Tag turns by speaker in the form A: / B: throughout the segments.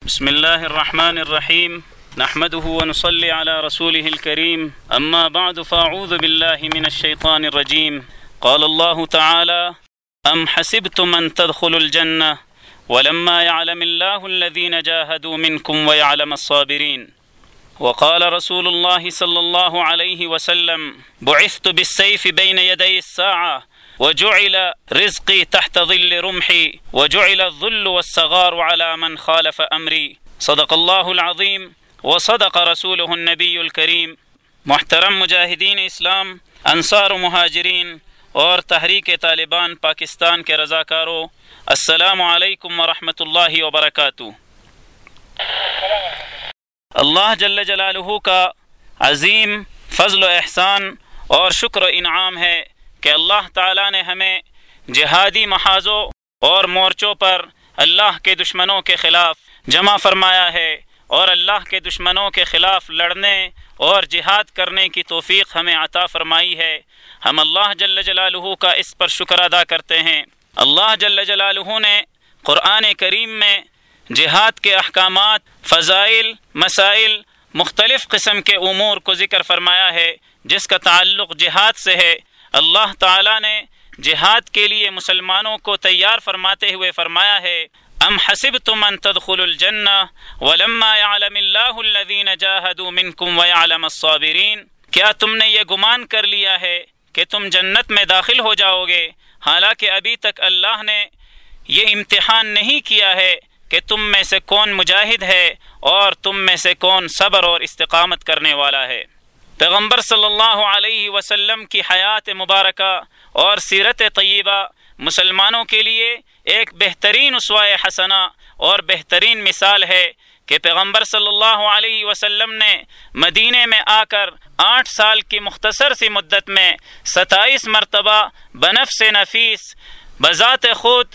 A: بسم الله الرحمن الرحيم نحمده ونصلي على رسوله الكريم أما بعد فأعوذ بالله من الشيطان الرجيم قال الله تعالى أم حسبتم أن تدخلوا الجنة ولما يعلم الله الذين جاهدوا منكم ويعلم الصابرين وقال رسول الله صلى الله عليه وسلم بعثت بالسيف بين يدي الساعة وجعل رزقي تحت ظل رمحي وجعل الذل والصغار على من خالف أمري صدق الله العظيم وصدق رسوله النبي الكريم۔ محترم مجاہدین اسلام، انصار و مہاجرین اور تحریک طالبان پاکستان کے رضاکاروں، السلام علیکم ورحمۃ اللہ وبرکاتہ۔ اللہ جل جلالہ کا عظیم فضل و احسان اور شکر و انعام ہے کہ اللہ تعالیٰ نے ہمیں جہادی محاذوں اور مورچوں پر اللہ کے دشمنوں کے خلاف جمع فرمایا ہے، اور اللہ کے دشمنوں کے خلاف لڑنے اور جہاد کرنے کی توفیق ہمیں عطا فرمائی ہے۔ ہم اللہ جل جلالہ کا اس پر شکر ادا کرتے ہیں۔ اللہ جل جلالہ نے قرآن کریم میں جہاد کے احکامات، فضائل، مسائل، مختلف قسم کے امور کو ذکر فرمایا ہے جس کا تعلق جہاد سے ہے۔ اللہ تعالیٰ نے جہاد کے لیے مسلمانوں کو تیار فرماتے ہوئے فرمایا ہے ام حسبتم ان تدخلوا الجنہ ولما يعلم اللہ الذین جاہدوا منکم ویعلم الصابرین، کیا تم نے یہ گمان کر لیا ہے کہ تم جنت میں داخل ہو جاؤ گے، حالانکہ ابھی تک اللہ نے یہ امتحان نہیں کیا ہے کہ تم میں سے کون مجاہد ہے اور تم میں سے کون صبر اور استقامت کرنے والا ہے۔ پیغمبر صلی اللہ علیہ وسلم کی حیات مبارکہ اور سیرت طیبہ مسلمانوں کے لیے ایک بہترین اسوہ حسنہ اور بہترین مثال ہے کہ پیغمبر صلی اللہ علیہ وسلم نے مدینے میں آ کر 8 سال کی مختصر سی مدت میں 27 مرتبہ بنفس نفیس بذات خود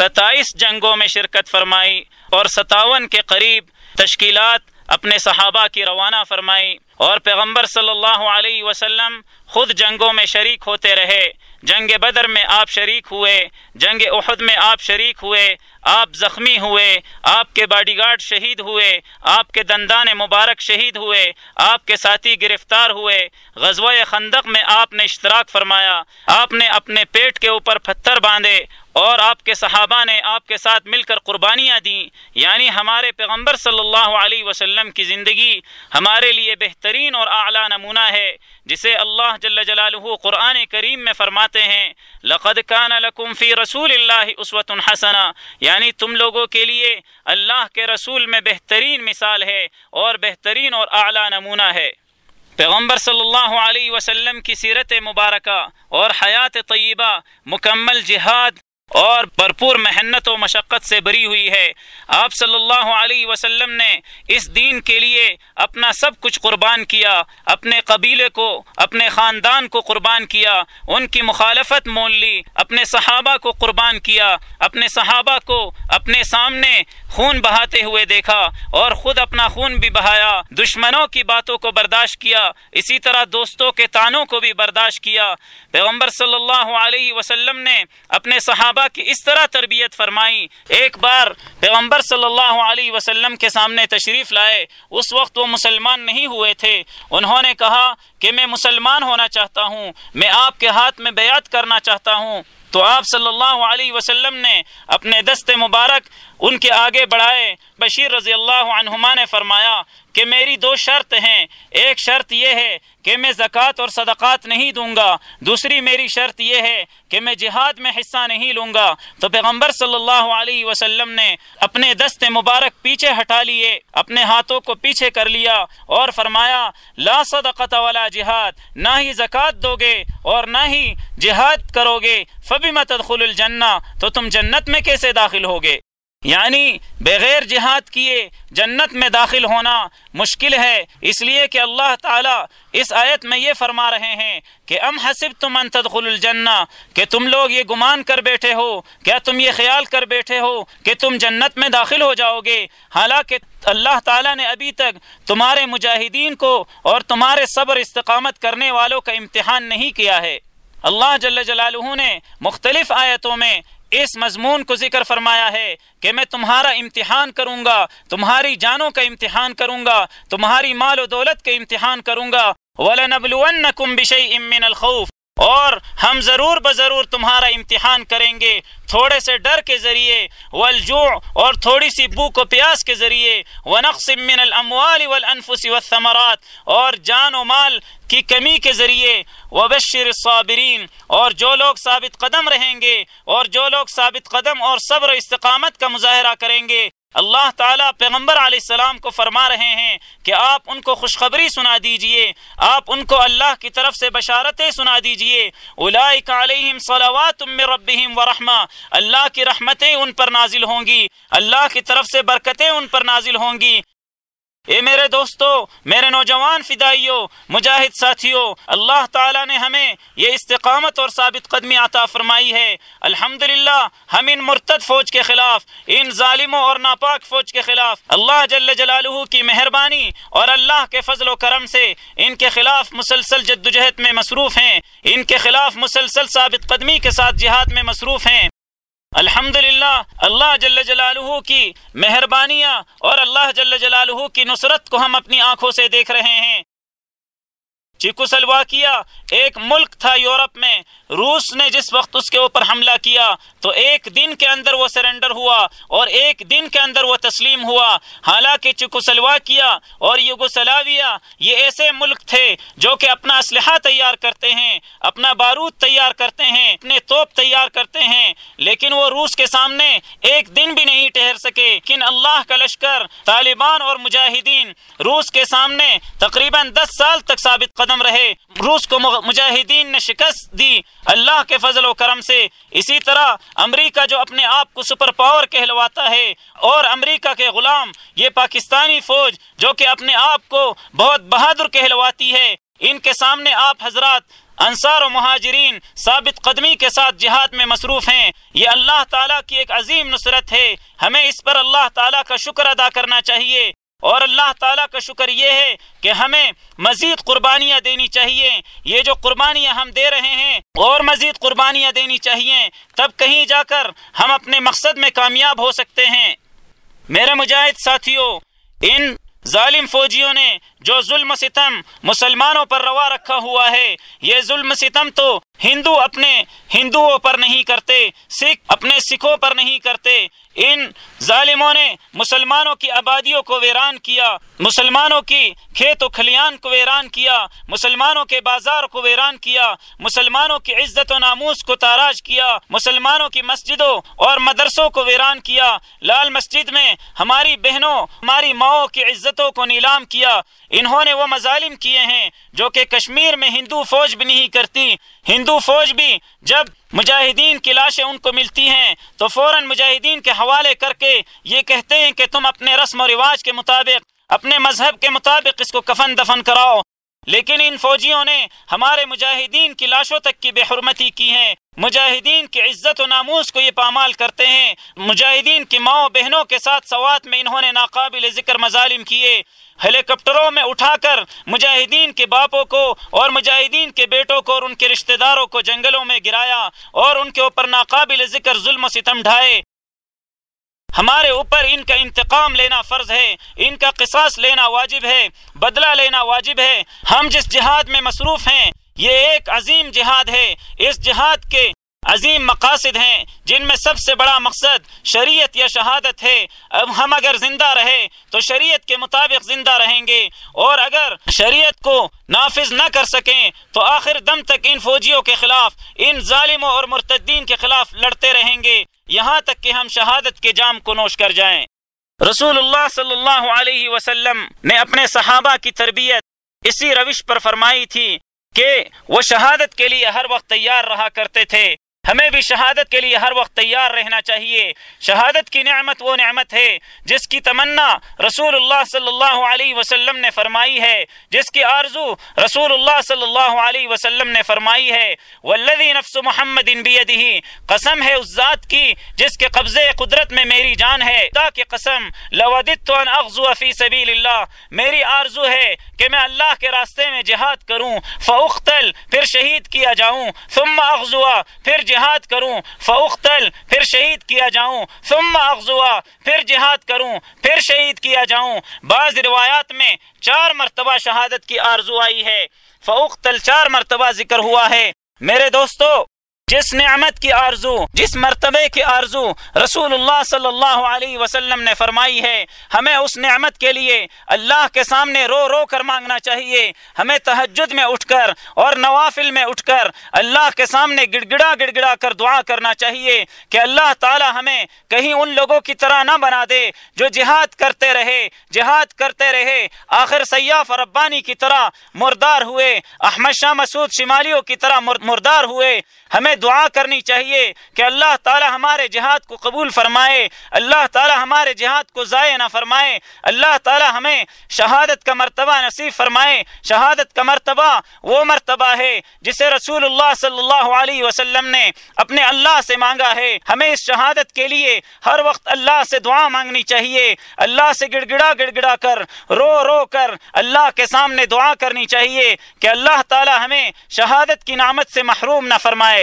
A: 27 جنگوں میں شرکت فرمائی اور 57 کے قریب تشکیلات اپنے صحابہ کی روانہ فرمائی، اور پیغمبر صلی اللہ علیہ وسلم خود جنگوں میں شریک ہوتے رہے۔ جنگ بدر میں آپ شریک ہوئے، جنگ احد میں آپ شریک ہوئے، آپ زخمی ہوئے، آپ کے باڈی گارڈ شہید ہوئے، آپ کے دندان مبارک شہید ہوئے، آپ کے ساتھی گرفتار ہوئے۔ غزوہ خندق میں آپ نے اشتراک فرمایا، آپ نے اپنے پیٹ کے اوپر پتھر باندھے اور آپ کے صحابہ نے آپ کے ساتھ مل کر قربانیاں دیں۔ یعنی ہمارے پیغمبر صلی اللہ علیہ وسلم کی زندگی ہمارے لیے بہترین اور اعلیٰ نمونہ ہے، جسے اللہ جل جلالہ قرآن کریم میں فرماتے ہیں لقد کان لکم فی رسول اللہ اسوۃ حسنہ، یعنی تم لوگوں کے لیے اللہ کے رسول میں بہترین مثال ہے اور بہترین اور اعلیٰ نمونہ ہے۔ پیغمبر صلی اللہ علیہ وسلم کی سیرت مبارکہ اور حیات طیبہ مکمل جہاد اور بھرپور محنت و مشقت سے بری ہوئی ہے۔ آپ صلی اللہ علیہ وسلم نے اس دین کے لیے اپنا سب کچھ قربان کیا، اپنے قبیلے کو، اپنے خاندان کو قربان کیا، ان کی مخالفت مول لی، اپنے صحابہ کو قربان کیا، اپنے صحابہ کو اپنے سامنے خون بہاتے ہوئے دیکھا اور خود اپنا خون بھی بہایا، دشمنوں کی باتوں کو برداشت کیا، اسی طرح دوستوں کے طعنوں کو بھی برداشت کیا۔ پیغمبر صلی اللہ علیہ وسلم نے اپنے صحابہ کی اس طرح تربیت فرمائی۔ ایک بار پیغمبر صلی اللہ علیہ وسلم کے سامنے تشریف لائے، اس وقت وہ مسلمان نہیں ہوئے تھے۔ انہوں نے کہا کہ میں مسلمان ہونا چاہتا ہوں، میں آپ کے ہاتھ میں بیعت کرنا چاہتا ہوں۔ تو آپ صلی اللہ علیہ وسلم نے اپنے دست مبارک ان کے آگے بڑھائے۔ بشیر رضی اللہ عنہما نے فرمایا کہ میری 2 شرط ہیں، ایک شرط یہ ہے کہ میں زکوٰۃ اور صدقات نہیں دوں گا، دوسری میری شرط یہ ہے کہ میں جہاد میں حصہ نہیں لوں گا۔ تو پیغمبر صلی اللہ علیہ وسلم نے اپنے دست مبارک پیچھے ہٹا لیے، اپنے ہاتھوں کو پیچھے کر لیا اور فرمایا لا صدقۃ ولا جہاد، نہ ہی زکوٰۃ دو گے اور نہ ہی جہاد کرو گے، فبم تدخلوا الجنہ، تو تم جنت میں کیسے داخل ہوگے؟ یعنی بغیر جہاد کیے جنت میں داخل ہونا مشکل ہے، اس لیے کہ اللہ تعالیٰ اس آیت میں یہ فرما رہے ہیں کہ ام حسبتم ان تدخلوا الجنہ، کہ تم لوگ یہ گمان کر بیٹھے ہو، کیا تم یہ خیال کر بیٹھے ہو کہ تم جنت میں داخل ہو جاؤ گے، حالانکہ اللہ تعالیٰ نے ابھی تک تمہارے مجاہدین کو اور تمہارے صبر استقامت کرنے والوں کا امتحان نہیں کیا ہے۔ اللہ جل جلالہ نے مختلف آیتوں میں اس مضمون کو ذکر فرمایا ہے کہ میں تمہارا امتحان کروں گا، تمہاری جانوں کا امتحان کروں گا، تمہاری مال و دولت کا امتحان کروں گا۔ وَلَنَبْلُوَنَّكُمْ بِشَيْءٍ مِّنَ الْخَوْفِ، اور ہم ضرور بضرور تمہارا امتحان کریں گے تھوڑے سے ڈر کے ذریعے، والجوع، اور تھوڑی سی بھوک و پیاس کے ذریعے، ونقص من الاموال والانفس والثمرات، اور جان و مال کی کمی کے ذریعے، وبشر الصابرین، اور جو لوگ ثابت قدم رہیں گے اور جو لوگ ثابت قدم اور صبر و استقامت کا مظاہرہ کریں گے۔ اللہ تعالیٰ پیغمبر علیہ السلام کو فرما رہے ہیں کہ آپ ان کو خوشخبری سنا دیجئے، آپ ان کو اللہ کی طرف سے بشارتیں سنا دیجئے۔ اولئک علیہم صلوات من ربہم ورحمہ، اللہ کی رحمتیں ان پر نازل ہوں گی، اللہ کی طرف سے برکتیں ان پر نازل ہوں گی۔ اے میرے دوستو، میرے نوجوان فدائیوں، مجاہد ساتھیوں، اللہ تعالیٰ نے ہمیں یہ استقامت اور ثابت قدمی عطا فرمائی ہے۔ الحمدللہ ہم ان مرتد فوج کے خلاف، ان ظالموں اور ناپاک فوج کے خلاف اللہ جل جلالہ کی مہربانی اور اللہ کے فضل و کرم سے ان کے خلاف مسلسل جدوجہد میں مصروف ہیں، ان کے خلاف مسلسل ثابت قدمی کے ساتھ جہاد میں مصروف ہیں۔ الحمدللہ اللہ جل جلالہ کی مہربانیاں اور اللہ جل جلالہ کی نصرت کو ہم اپنی آنکھوں سے دیکھ رہے ہیں۔ چیکوسلواکیہ ایک ملک تھا یورپ میں، روس نے جس وقت اس کے اوپر حملہ کیا تو ایک دن کے اندر وہ سرنڈر ہوا اور ایک دن کے اندر وہ تسلیم ہوا۔ حالانکہ چیکوسلواکیہ اور یوگوسلاویہ یہ ایسے ملک تھے جو کہ اپنا اسلحہ تیار کرتے ہیں، اپنا بارود تیار کرتے ہیں، اپنے توپ تیار کرتے ہیں، لیکن وہ روس کے سامنے ایک دن بھی نہیں ٹھہر سکے۔ لیکن اللہ کا لشکر طالبان اور مجاہدین روس کے سامنے تقریباً 10 سال تک ثابت قدم رہے، روس کو مجاہدین نے شکست دی اللہ کے فضل و کرم سے۔ اسی طرح امریکہ جو اپنے آپ کو سپر پاور کہلواتا ہے، اور امریکہ کے غلام یہ پاکستانی فوج جو کہ اپنے آپ کو بہت بہادر کہلواتی ہے، ان کے سامنے آپ حضرات انصار و مہاجرین ثابت قدمی کے ساتھ جہاد میں مصروف ہیں۔ یہ اللہ تعالیٰ کی ایک عظیم نصرت ہے، ہمیں اس پر اللہ تعالیٰ کا شکر ادا کرنا چاہیے، اور اللہ تعالیٰ کا شکر یہ ہے کہ ہمیں مزید قربانیاں دینی چاہیے۔ یہ جو قربانیاں ہم دے رہے ہیں اور مزید قربانیاں دینی چاہیے، تب کہیں جا کر ہم اپنے مقصد میں کامیاب ہو سکتے ہیں۔ میرے مجاہد ساتھیوں، ان ظالم فوجیوں نے جو ظلم و ستم مسلمانوں پر روا رکھا ہوا ہے، یہ ظلم و ستم تو ہندو اپنے ہندوؤں پر نہیں کرتے، سکھ اپنے سکھوں پر نہیں کرتے، ان ظالموں نے مسلمانوں کی آبادیوں کو ویران کیا، مسلمانوں کی کھیت و کھلیان کو ویران کیا، مسلمانوں کے بازار کو ویران کیا، مسلمانوں کی عزت و ناموس کو تاراج کیا، مسلمانوں کی مسجدوں اور مدرسوں کو ویران کیا، لال مسجد میں ہماری بہنوں، ہماری ماؤں کی عزتوں کو نیلام کیا۔ انہوں نے وہ مظالم کیے ہیں جو کہ کشمیر میں ہندو فوج بھی نہیں کرتی۔ ہندو فوج بھی جب مجاہدین کی لاشیں ان کو ملتی ہیں تو فوراً مجاہدین کے حوالے کر کے یہ کہتے ہیں کہ تم اپنے رسم و رواج کے مطابق، اپنے مذہب کے مطابق اس کو کفن دفن کراؤ۔ لیکن ان فوجیوں نے ہمارے مجاہدین کی لاشوں تک کی بے حرمتی کی ہے، مجاہدین کی عزت و ناموس کو یہ پامال کرتے ہیں، مجاہدین کی ماؤں بہنوں کے ساتھ سوات میں انہوں نے ناقابل ذکر مظالم کیے، ہیلی کاپٹروں میں اٹھا کر مجاہدین کے باپوں کو اور مجاہدین کے بیٹوں کو اور ان کے رشتہ داروں کو جنگلوں میں گرایا اور ان کے اوپر ناقابل ذکر ظلم و ستم ڈھائے۔ ہمارے اوپر ان کا انتقام لینا فرض ہے، ان کا قصاص لینا واجب ہے، بدلہ لینا واجب ہے۔ ہم جس جہاد میں مصروف ہیں یہ ایک عظیم جہاد ہے، اس جہاد کے عظیم مقاصد ہیں جن میں سب سے بڑا مقصد شریعت یا شہادت ہے۔ اب ہم اگر زندہ رہے تو شریعت کے مطابق زندہ رہیں گے، اور اگر شریعت کو نافذ نہ کر سکیں تو آخر دم تک ان فوجیوں کے خلاف، ان ظالموں اور مرتدین کے خلاف لڑتے رہیں گے، یہاں تک کہ ہم شہادت کے جام کو نوش کر جائیں۔ رسول اللہ صلی اللہ علیہ وسلم نے اپنے صحابہ کی تربیت اسی روش پر فرمائی تھی کہ وہ شہادت کے لیے ہر وقت تیار رہا کرتے تھے۔ ہمیں بھی شہادت کے لیے ہر وقت تیار رہنا چاہیے۔ شہادت کی نعمت وہ نعمت ہے جس کی تمنا رسول اللہ صلی اللہ علیہ وسلم نے فرمائی ہے، جس کی آرزو رسول اللہ صلی اللہ علیہ وسلم نے فرمائی ہے۔ والذی نفس محمد بیدہ، قسم ہے اس ذات کی جس کے قبضے قدرت میں میری جان ہے، خدا کی قسم، لوددت ان اغزو فی سبیل اللہ، میری آرزو ہے کہ میں اللہ کے راستے میں جہاد کروں، فاقتل، پھر شہید کیا جاؤں، ثم اغزو، پھر جہاد کروں فاقتل پھر شہید کیا جاؤں ثم اغزوا پھر جہاد کروں پھر شہید کیا جاؤں۔ بعض روایات میں 4 مرتبہ شہادت کی آرزو آئی ہے، فاقتل 4 مرتبہ ذکر ہوا ہے۔ میرے دوستو، جس نعمت کی آرزو، جس مرتبے کی آرزو رسول اللہ صلی اللہ علیہ وسلم نے فرمائی ہے، ہمیں اس نعمت کے لیے اللہ کے سامنے رو رو کر مانگنا چاہیے۔ ہمیں تہجد میں اٹھ کر اور نوافل میں اٹھ کر اللہ کے سامنے گڑ گڑا کر دعا کرنا چاہیے کہ اللہ تعالی ہمیں کہیں ان لوگوں کی طرح نہ بنا دے جو جہاد کرتے رہے آخر سیاف ربانی کی طرح مردار ہوئے، احمد شاہ مسعود شمالیوں کی طرح مردار ہوئے۔ ہمیں دعا کرنی چاہیے کہ اللہ تعالی ہمارے جہاد کو قبول فرمائے، اللہ تعالی ہمارے جہاد کو ضائع نہ فرمائے، اللہ تعالی ہمیں شہادت کا مرتبہ نصیب فرمائے۔ شہادت کا مرتبہ وہ مرتبہ ہے جسے رسول اللہ صلی اللہ علیہ وسلم نے اپنے اللہ سے مانگا ہے۔ ہمیں اس شہادت کے لیے ہر وقت اللہ سے دعا مانگنی چاہیے، اللہ سے گڑ گڑا کر رو کر اللہ کے سامنے دعا کرنی چاہیے کہ اللہ تعالی ہمیں شہادت کی نعمت سے محروم نہ فرمائے۔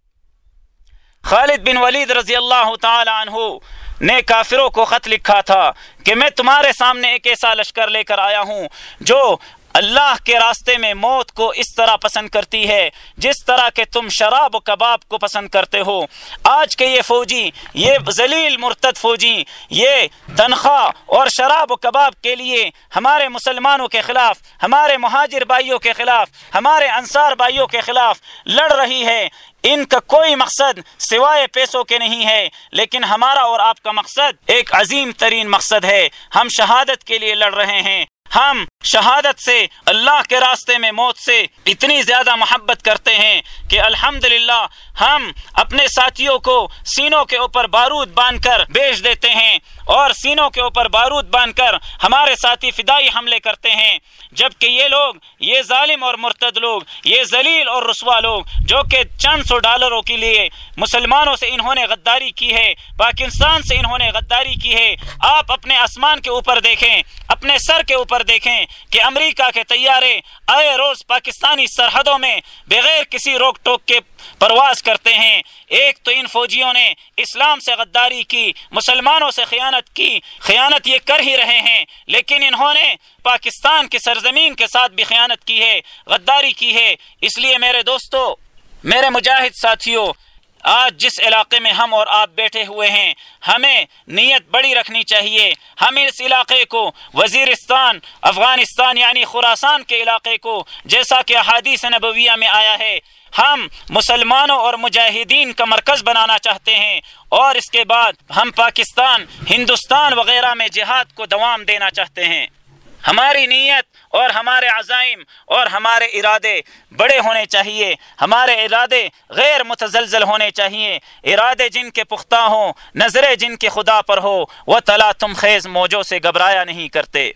A: خالد بن ولید رضی اللہ تعالی عنہ نے کافروں کو خط لکھا تھا کہ میں تمہارے سامنے ایک ایسا لشکر لے کر آیا ہوں جو اللہ کے راستے میں موت کو اس طرح پسند کرتی ہے جس طرح کہ تم شراب و کباب کو پسند کرتے ہو۔ آج کے یہ فوجی، یہ ذلیل مرتد فوجی، یہ تنخواہ اور شراب و کباب کے لیے ہمارے مسلمانوں کے خلاف، ہمارے مہاجر بھائیوں کے خلاف، ہمارے انصار بھائیوں کے خلاف لڑ رہی ہے۔ ان کا کوئی مقصد سوائے پیسوں کے نہیں ہے، لیکن ہمارا اور آپ کا مقصد ایک عظیم ترین مقصد ہے۔ ہم شہادت کے لیے لڑ رہے ہیں، ہم شہادت سے، اللہ کے راستے میں موت سے اتنی زیادہ محبت کرتے ہیں کہ الحمدللہ ہم اپنے ساتھیوں کو سینوں کے اوپر بارود باندھ کر بیچ دیتے ہیں اور سینوں کے اوپر بارود باندھ کر ہمارے ساتھی فدائی حملے کرتے ہیں، جبکہ یہ لوگ، یہ ظالم اور مرتد لوگ، یہ ذلیل اور رسوا لوگ جو کہ چند سو ڈالروں کے لیے مسلمانوں سے انہوں نے غداری کی ہے، پاکستان سے انہوں نے غداری کی ہے۔ آپ اپنے آسمان کے اوپر دیکھیں، اپنے سر کے اوپر دیکھیں کہ امریکہ کے طیارے آئے روز پاکستانی سرحدوں میں بغیر کسی روک ٹوک کے پرواز کرتے ہیں۔ ایک تو ان فوجیوں نے اسلام سے غداری کی، مسلمانوں سے خیانت کی، خیانت یہ کر ہی رہے ہیں، لیکن انہوں نے پاکستان کی سرزمین کے ساتھ بھی خیانت کی ہے، غداری کی ہے۔ اس لیے میرے دوستو، میرے مجاہد ساتھیوں، آج جس علاقے میں ہم اور آپ بیٹھے ہوئے ہیں، ہمیں نیت بڑی رکھنی چاہیے۔ ہم اس علاقے کو وزیرستان، افغانستان یعنی خراسان کے علاقے کو، جیسا کہ احادیث نبویہ میں آیا ہے، ہم مسلمانوں اور مجاہدین کا مرکز بنانا چاہتے ہیں، اور اس کے بعد ہم پاکستان، ہندوستان وغیرہ میں جہاد کو دوام دینا چاہتے ہیں۔ ہماری نیت اور ہمارے عزائم اور ہمارے ارادے بڑے ہونے چاہیے، ہمارے ارادے غیر متزلزل ہونے چاہیے، ارادے جن کے پختہ ہوں، نظریں جن کے خدا پر ہو، وہ تلا تم خیز موجوں سے گھبرایا نہیں کرتے۔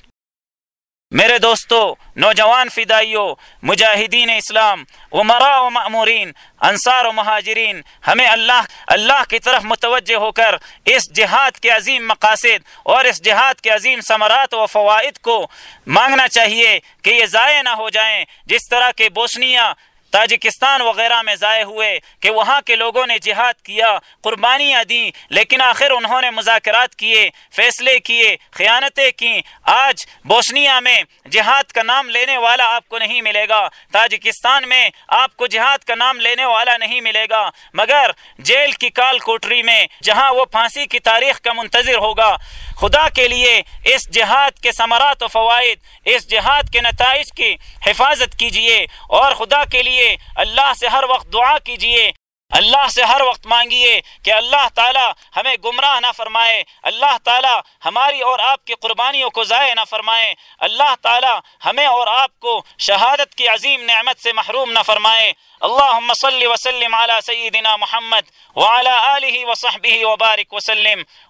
A: میرے دوستو، نوجوان فدائیوں، مجاہدین اسلام، امراء و مأمورین، انصار و مہاجرین، ہمیں اللہ کی طرف متوجہ ہو کر اس جہاد کے عظیم مقاصد اور اس جہاد کے عظیم ثمرات و فوائد کو مانگنا چاہیے کہ یہ ضائع نہ ہو جائیں، جس طرح کہ بوسنیا، تاجکستان وغیرہ میں ضائع ہوئے کہ وہاں کے لوگوں نے جہاد کیا، قربانیاں دیں، لیکن آخر انہوں نے مذاکرات کیے، فیصلے کیے، خیانتیں کیں۔ آج بوسنیا میں جہاد کا نام لینے والا آپ کو نہیں ملے گا، تاجکستان میں آپ کو جہاد کا نام لینے والا نہیں ملے گا، مگر جیل کی کال کوٹری میں جہاں وہ پھانسی کی تاریخ کا منتظر ہوگا۔ خدا کے لیے اس جہاد کے ثمرات و فوائد، اس جہاد کے نتائج کی حفاظت کیجیے، اور خدا کے لیے اللہ سے ہر وقت دعا کیجیے، اللہ سے ہر وقت مانگیے کہ اللہ تعالی ہمیں گمراہ نہ فرمائے، اللہ تعالی ہماری اور آپ کی قربانیوں کو ضائع نہ فرمائے، اللہ تعالی ہمیں اور آپ کو شہادت کی عظیم نعمت سے محروم نہ فرمائے۔ اللہم صلی وسلم علی سیدنا محمد وعلی آلہ وصحبہ وبارک وسلم۔